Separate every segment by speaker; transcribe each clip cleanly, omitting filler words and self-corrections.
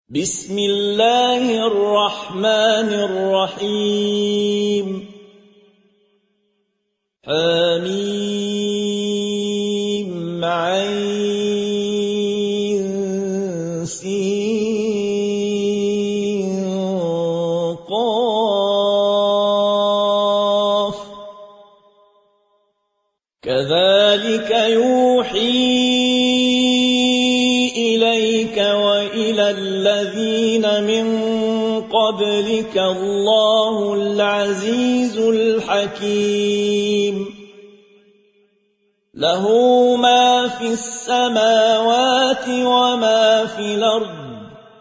Speaker 1: بسم الله الرحمن الرحيم حميم عين سين قاف كذلك يوحي إليك وإلى الذين من قبلك الله العزيز الحكيم له ما في السماوات وما في الأرض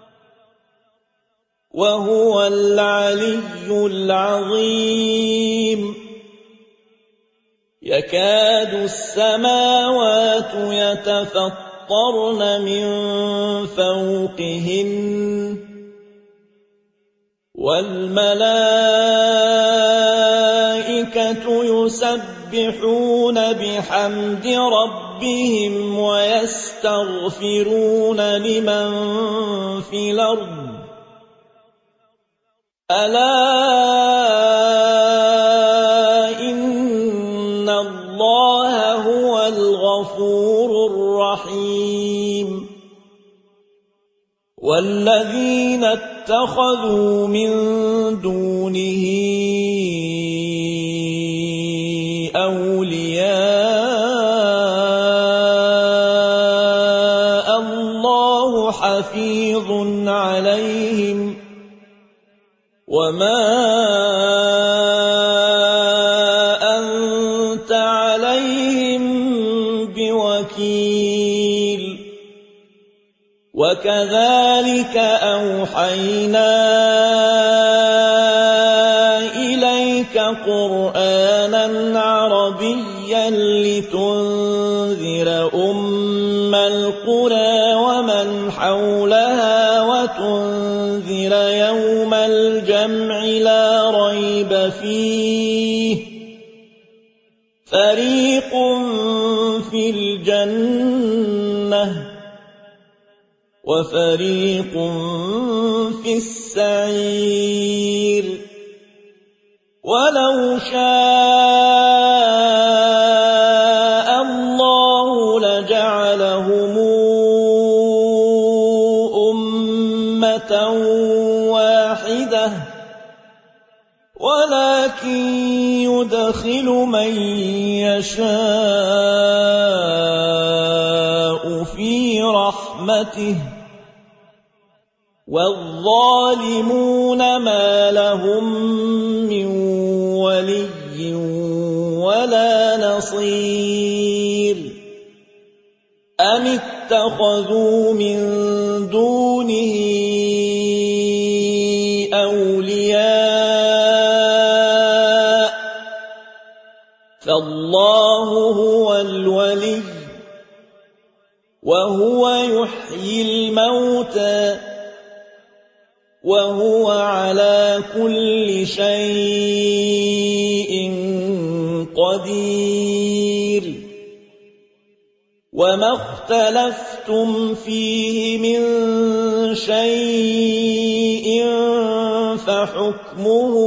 Speaker 1: وهو العلي العظيم يكاد السماوات يتفطرن من فوقهن والملائكة يسبحون بحمد ربهم ويستغفرون لمن في الأرض ألا إن الله هو الغفور الرحيم والذين اتخذوا من دونه أولياء الله حفيظ عليهم وما أنت عليهم بوكيل وكذلك أوحينا إليك قرآنا عربيا لتنذر أم القرى ومن حولها وتنذر يوم الجمع لا ريب فيه فريق في الجنة وفريق في السعير ولو شاء الله لجعلهم أمة واحدة ولكن يدخل من يشاء في رحمته والظالمون ما لهم من ولي ولا نصير أم اتخذوا من دونه أولياء فالله هو الولي وهو يحيي الموتى وهو على كل شيء قدير وما اختلفتم فيه من شيء فحكمه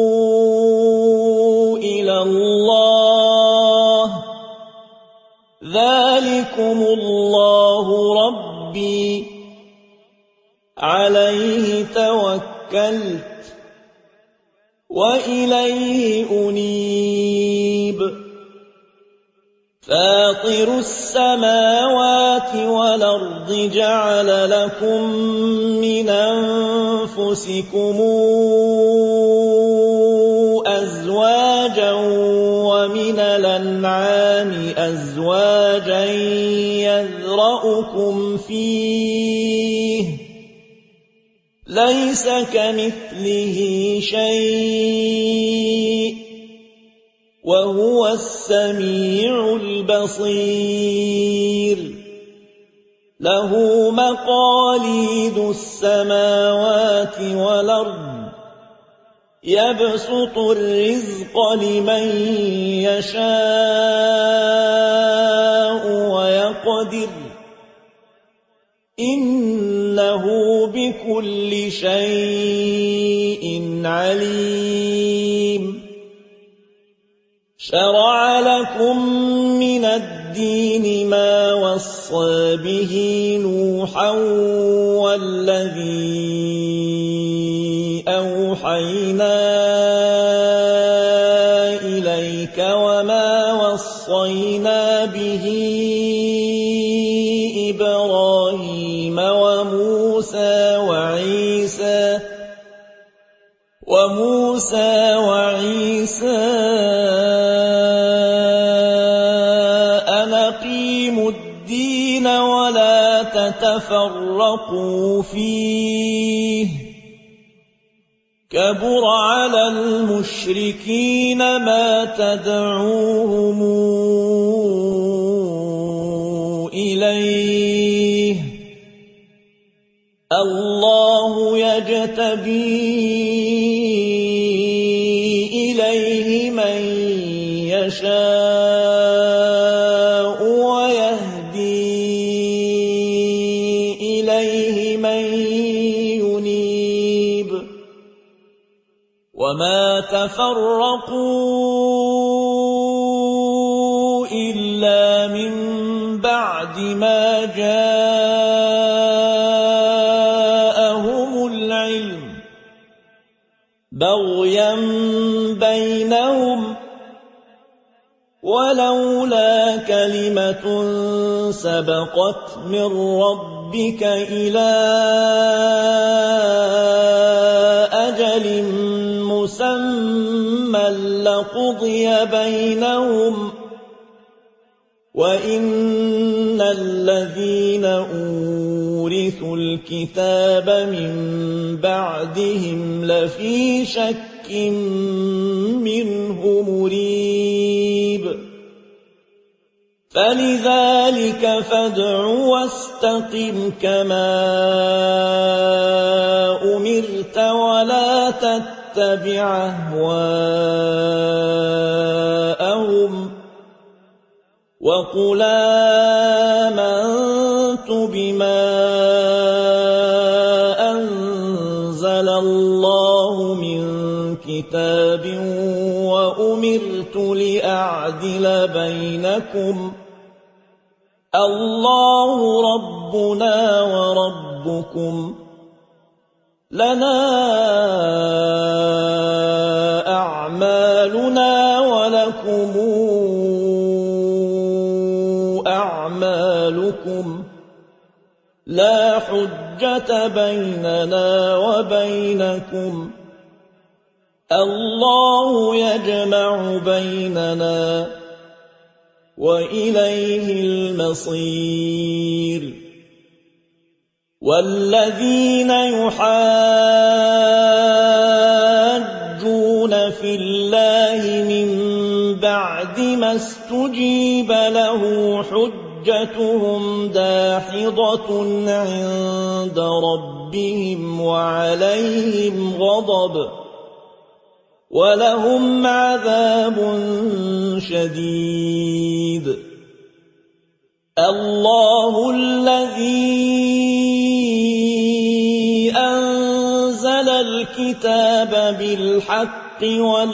Speaker 1: إلى الله ذلكم الله ربي عليه توكلت وإليه أنيب فاطر السماوات والأرض جعل لكم من أنفسكم أزواجا ومن الأنعام أزواجا يذرأكم فيه ليس كمثله شيء وهو السميع البصير له مقاليد السماوات والأرض يبسط الرزق لمن يشاء ويقدر إن إنه بكل شيء عليم. شرع لكم من الدين ما وصى به نوحا والذي أوحينا إليك وما وصينا به إبراهيم وموسى وعيسى أن أقيموا الدين ولا تتفرقوا فيه، كبر على المشركين ما تدعوهم إليه. الله يجتبي إليه من يشاء ويهدي إليه من ينيب. وما تفرقوا إلا من بعد ما جاءهم العلم بغيا بينهم، ولولا كلمة سبقت من ربك إلى أجل مسمى لقضي بينهم، وإن الذين أورثوا الكتاب من بعدهم لفي شك منه مريب. فلذلك فادع واستقم كما أمرت ولا تتبع أهواءهم، وقل آمنت بما أنزل الله من كتاب وأمرت لأعدل بينكم، الله ربنا وربكم لنا أعمالنا ولكم أعمالكم، لا حجة بيننا وبينكم، الله يجمع بيننا وإليه المصير. والذين يحاجون في الله من بعد ما استجيب له حجتهم داحضة عند ربهم وعليهم غضب ولهم عذاب شديد. الله الذي أنزل الكتاب بالحق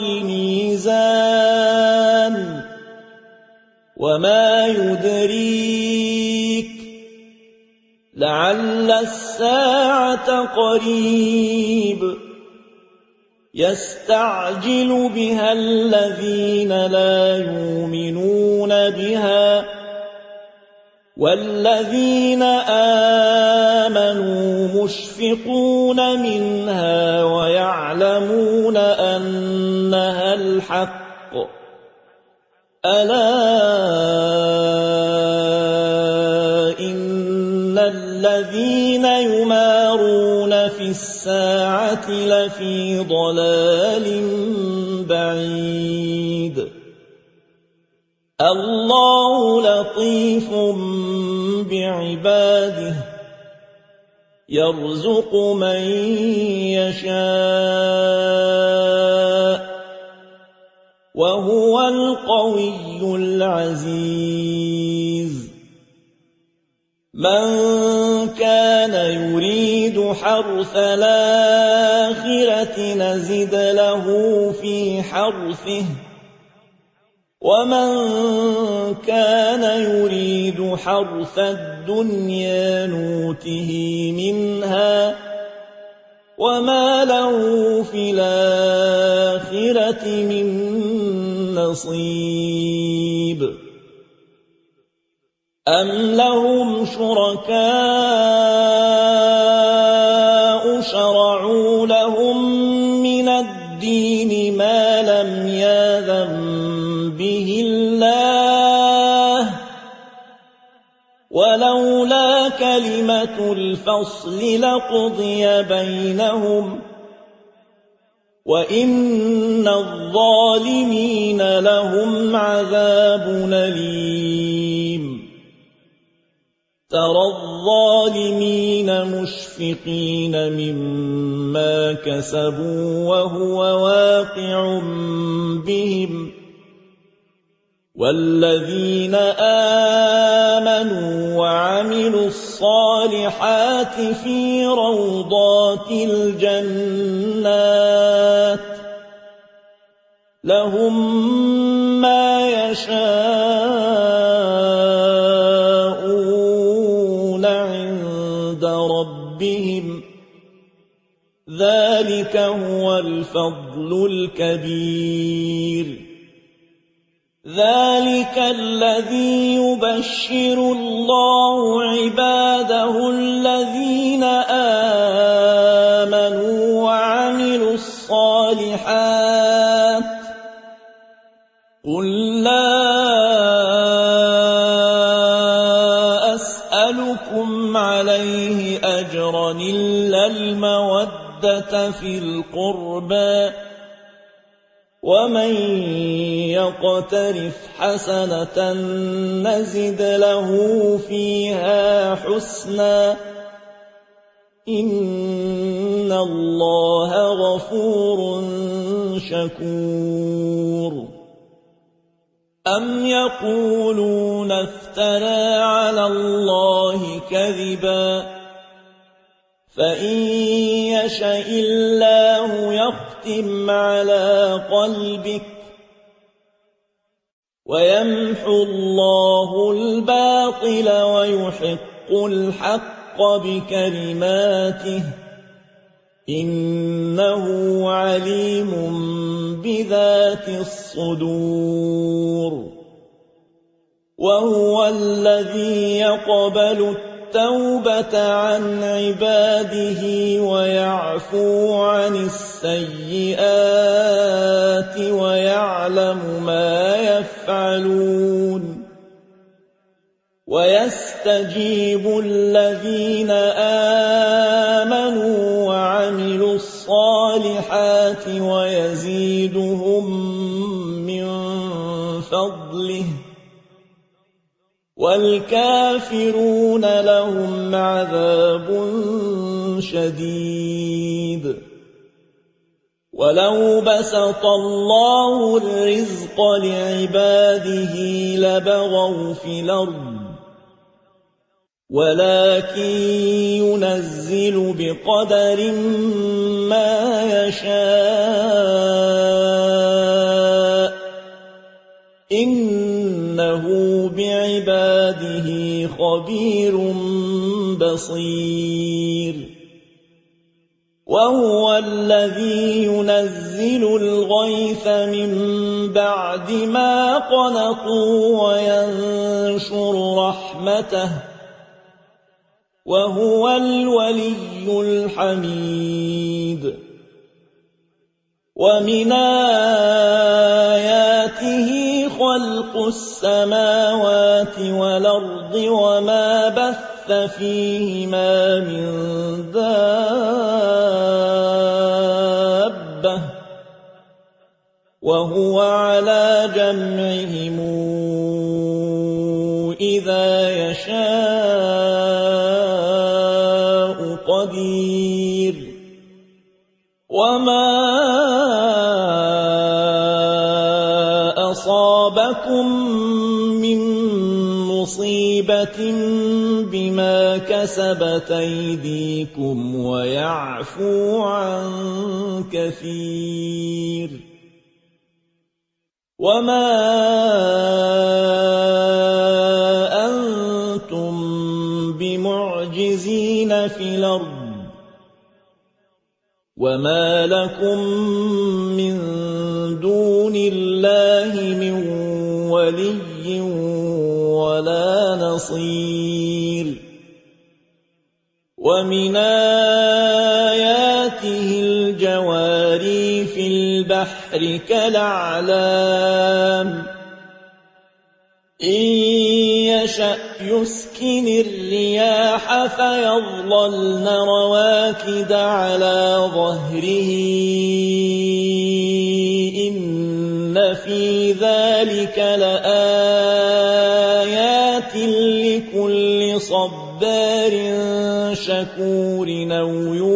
Speaker 1: والميزان، وما يدريك لعل الساعة قريب، يستعجل بها الذين لا يؤمنون بها، والذين آمنوا مشفقون منها ويعلمون أنها الحق. ألا إن الذين يمارون في الساعة لفي ضلال بعيد. الله لطيف بعباده يرزق من يشاء وهو القوي العزيز. من كان يريد حرث الآخرة نزد له في حرثه ومن كان يريد حرث الدنيا نوته منها وما له في الآخرة من نصيب أم لهم شركاء شرعوا لهم من الدين ما لم يأذن به الله ولولا كلمة الفصل لقضي بينهم وإن الظالمين لهم عذاب أليم ترى الظالمين مشفقين مما كسبوا وهو واقع بهم والذين آمنوا وعملوا الصالحات في روضات الجنات لهم ما يشاءون عند ربهم ذلك هو الفضل الكبير ذلك الذي يبشر الله عباده الذين آمنوا وعملوا الصالحات قل لا أسألكم عليه أجرا إلا المودة في القربى ومن يقترف حسنة نزد له فيها حسنا إن الله غفور شكور أم يقولون افترى على الله كذبا فإن يشأ الله يختم على قلبك ويمحو الله الباطل ويحق الحق بكلماته إنه عليم بذات الصدور وهو الذي يقبل التوبة عن عباده ويعفو عن السيئات ويعلم ما يفعلون ويستجيب الذين آمنوا وعملوا الصالحات ويزيدهم من فضله والكافرون لهم عذاب شديد ولو بسط الله الرزق لعباده لبغوا في الأرض ولكن ينزل بقدر ما يشاء إنه بعباده خبير بصير وهو الذي ينزل الغيث من بعد ما قنطوا وينشر رحمته وهو الولي الحميد ومن آياته خلق السماوات والأرض وما بث فيهما من دابة وهو على جمعهم إذا يشاء قدير وما أصابكم من مصيبة بما كسبت أيديكم ويعفو عن كثير. وما أنتم بمعجزين في الأرض وما لكم من دون الله من ولي ولا نصير. ومن آياته الجواري في البحر كالأعلام إن يشأ يسكن الرياح فيظللن رواكد على ظهره إن في ذلك لآيات لكل صبار شكور أو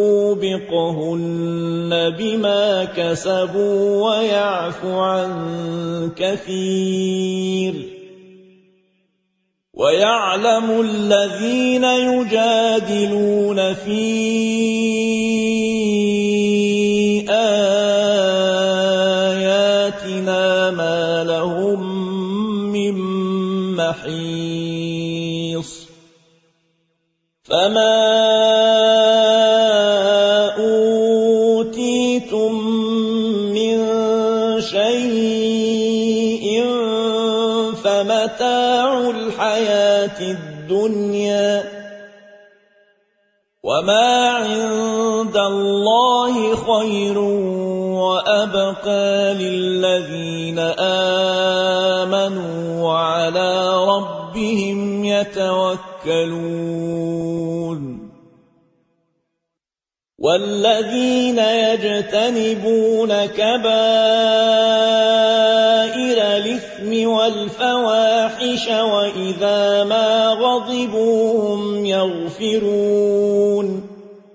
Speaker 1: يوبقهن بما كسبوا ويعفو عن كثير. ويعلم الذين يجادلون في آياتنا ما لهم من محيص. فما أوتيتم من شيء فمتاع الحياة الدنيا وما عند الله خير وأبقى للذين آمنوا وعلى ربهم يتوكلون. والذين يجتنبون كبائر الإثم والفواحش وإذا ما غضبوا هم يغفرون.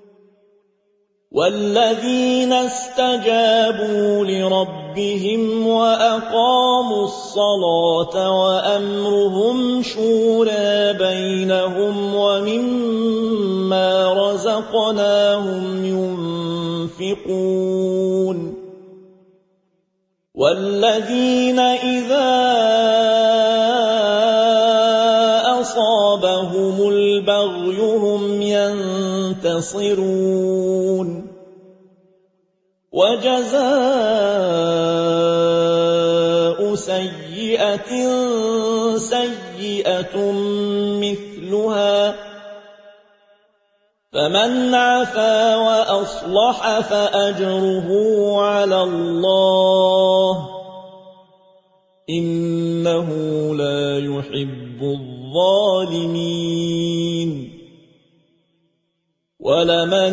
Speaker 1: والذين استجابوا لربهم وأقاموا الصلاة وأمرهم شورى بينهم ومما رزقناهم ينفقون. والذين إذا أصابهم البغي هم ينتصرون. وجزاء سيئة سيئة مثلها فمن عفا وأصلح فأجره على الله إنه لا يحب الظالمين. ولمن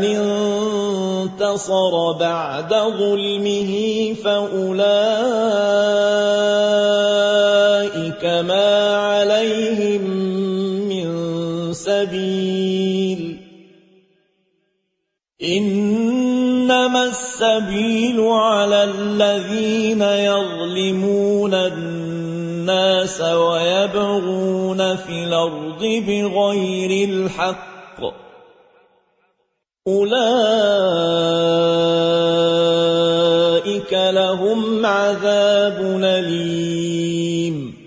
Speaker 1: انتصر بعد ظلمه فأولئك ما عليهم من سبيل إنما السبيل على الذين يظلمون الناس ويبغون في الأرض بغير الحق أولئك لهم عذاب أليم.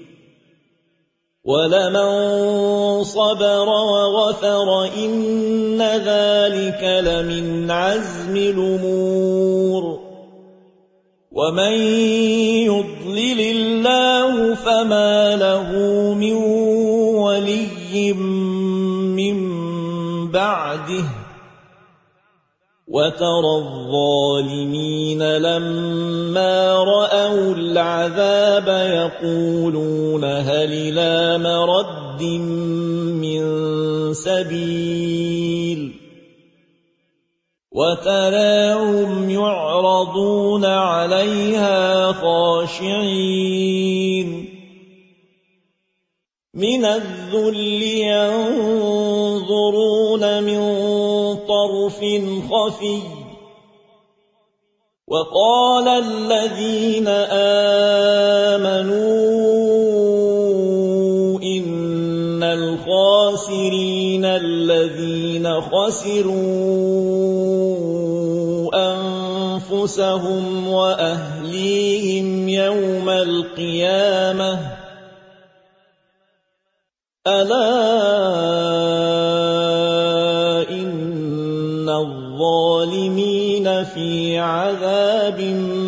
Speaker 1: ولمن صبر وغفر إن ذلك لمن عزم الأمور. ومن يضلل الله فما له من ولي من بعده وترى الظالمين لما رأوا العذاب يقولون هل إلى مرد من سبيل وتراهم يعرضون عليها خاشعين من الذل ينظرون من طرف خفي وقال الذين آمنوا إن الخاسرين الذين خسروا أنفسهم وأهليهم يوم القيامة ألا إن الظالمين في عذاب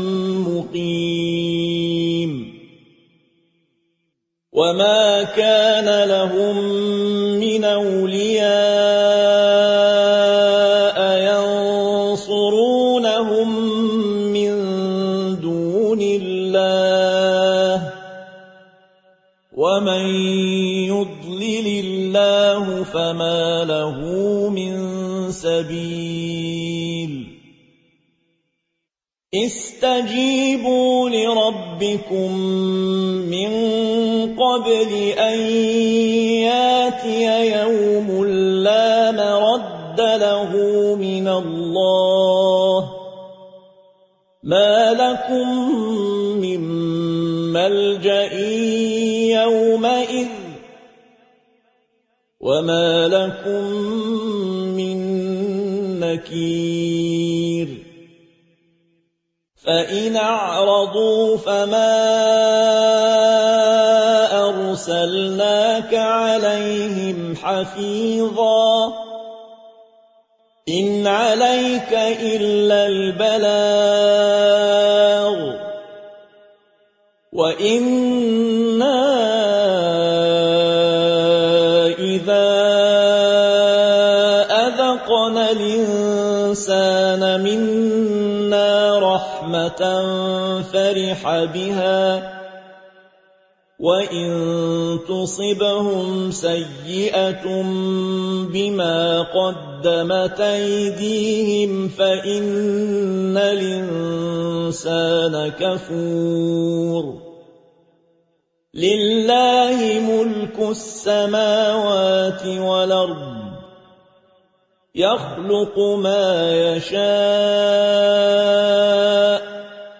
Speaker 1: مقيم وما كان لهم من أولياء ينصرونهم من دون الله ومن يضلل الله فما له من سبيل استجيبوا لربكم من قبل أن ياتي يوم لا مرد له من الله ما لكم من ملجأ يومئذ وما لكم من نكير فإن أعرضوا فما أرسلناك عليهم حفيظا إن عليك إلا البلاغ وإنا إذا أذقنا الإنسان منا رحمة فرح بها وإن تصبهم سيئة بما قدمت أيديهم فإن الإنسان كفور لله ملك السماوات والأرض يخلق ما يشاء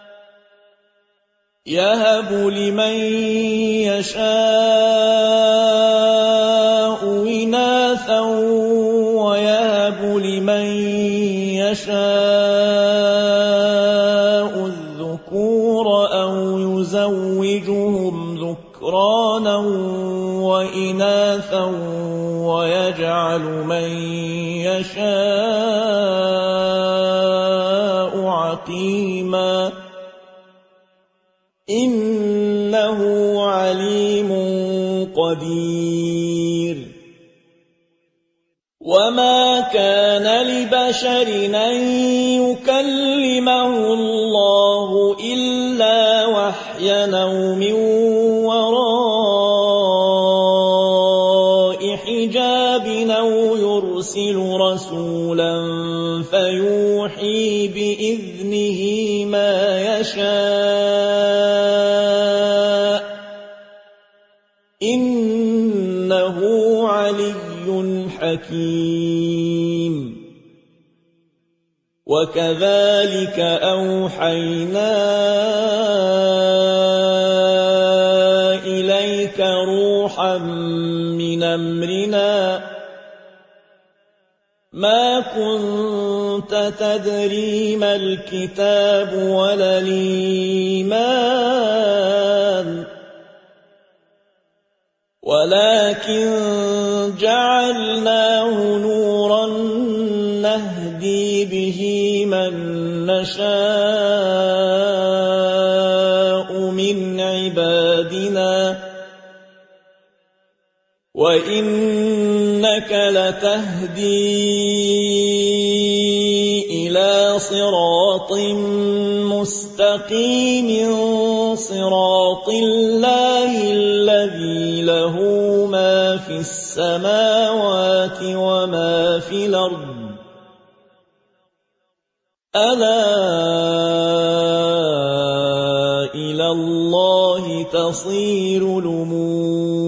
Speaker 1: يهب لمن يشاء إناثا ويهب لمن يشاء الذكور أو يزوجهم ذكرانا وإناثا ويجعل من يشاء عقيما إنه عليم قدير وما كان لبشر أن يكلمه الله إلا وحيا أو من وراء حجاب أو يرسل رسولا فيوحي بإذنه ما يشاء إنه علي حكيم وكذلك أوحينا إليك روحا من أمرنا ما كنت تدري ما الكتاب ولا الإيمان ولكن جعلناه نورا نهدي به من نشاء من عبادنا وإنك لتهدي إلى صراط مستقيم صراط الله الذي له ما في السماوات وما في الأرض ألا إلى الله تصير الأمور